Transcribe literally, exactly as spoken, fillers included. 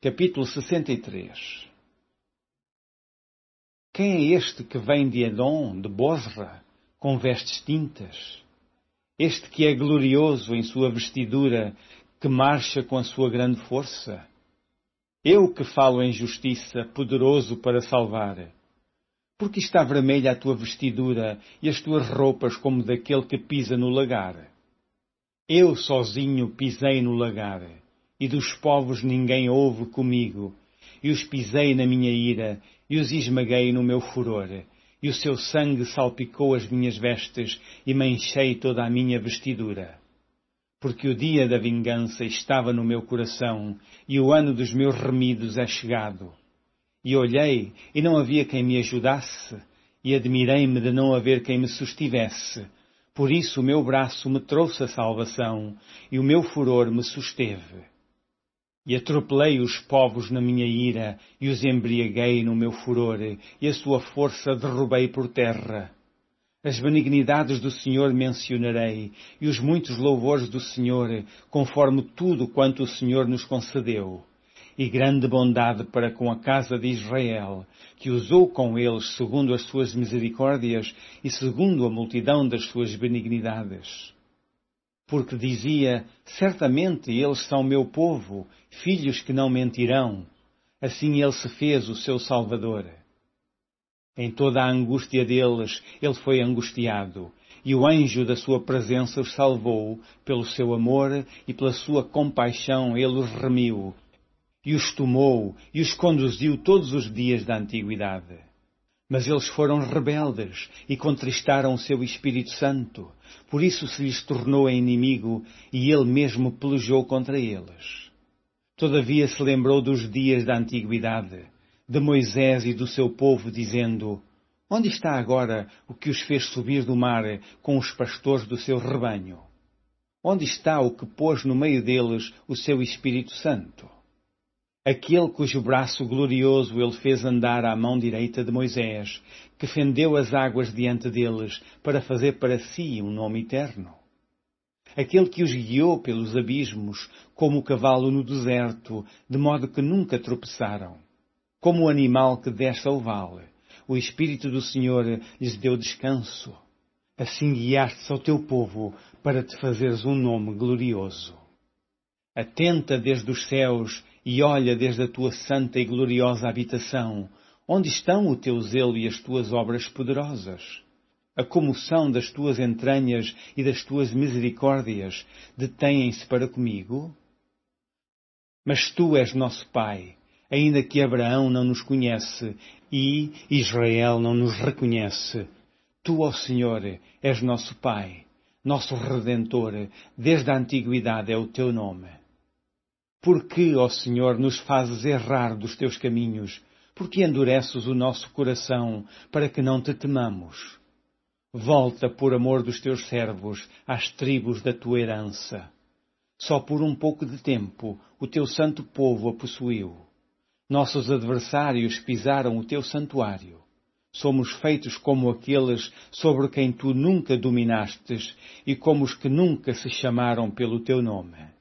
Capítulo sessenta e três. Quem é este que vem de Edom, de Bosra, com vestes tintas? Este que é glorioso em sua vestidura, que marcha com a sua grande força? Eu que falo em justiça, poderoso para salvar. Porque está vermelha a tua vestidura e as tuas roupas como daquele que pisa no lagar? Eu sozinho pisei no lagar, e dos povos ninguém houve comigo, e os pisei na minha ira, e os esmaguei no meu furor, e o seu sangue salpicou as minhas vestes, e manchei toda a minha vestidura. Porque o dia da vingança estava no meu coração, e o ano dos meus remidos é chegado. E olhei, e não havia quem me ajudasse, e admirei-me de não haver quem me sustivesse. Por isso o meu braço me trouxe a salvação, e o meu furor me susteve. E atropelei os povos na minha ira, e os embriaguei no meu furor, e a sua força derrubei por terra. As benignidades do Senhor mencionarei, e os muitos louvores do Senhor, conforme tudo quanto o Senhor nos concedeu. E grande bondade para com a casa de Israel, que usou com eles segundo as suas misericórdias e segundo a multidão das suas benignidades. Porque dizia, certamente eles são meu povo, filhos que não mentirão. Assim ele se fez o seu Salvador. Em toda a angústia deles, ele foi angustiado, e o anjo da sua presença os salvou, pelo seu amor e pela sua compaixão ele os remiu, e os tomou e os conduziu todos os dias da antiguidade. Mas eles foram rebeldes e contristaram o seu Espírito Santo, por isso se lhes tornou inimigo e ele mesmo pelejou contra eles. Todavia se lembrou dos dias da antiguidade, de Moisés e do seu povo, dizendo, onde está agora o que os fez subir do mar com os pastores do seu rebanho? Onde está o que pôs no meio deles o seu Espírito Santo? Aquele cujo braço glorioso ele fez andar à mão direita de Moisés, que fendeu as águas diante deles, para fazer para si um nome eterno. Aquele que os guiou pelos abismos, como o cavalo no deserto, de modo que nunca tropeçaram. Como o animal que desce ao vale, o Espírito do Senhor lhes deu descanso. Assim guiaste ao teu povo, para te fazeres um nome glorioso. Atenta desde os céus e olha desde a tua santa e gloriosa habitação, onde estão o teu zelo e as tuas obras poderosas. A comoção das tuas entranhas e das tuas misericórdias detêm-se para comigo? Mas tu és nosso Pai, ainda que Abraão não nos conhece e Israel não nos reconhece. Tu, ó Senhor, és nosso Pai, nosso Redentor, desde a antiguidade é o teu nome. Por que, ó Senhor, nos fazes errar dos teus caminhos? Por que endureces o nosso coração, para que não te temamos? Volta, por amor dos teus servos, às tribos da tua herança. Só por um pouco de tempo o teu santo povo a possuiu. Nossos adversários pisaram o teu santuário. Somos feitos como aqueles sobre quem tu nunca dominastes e como os que nunca se chamaram pelo teu nome.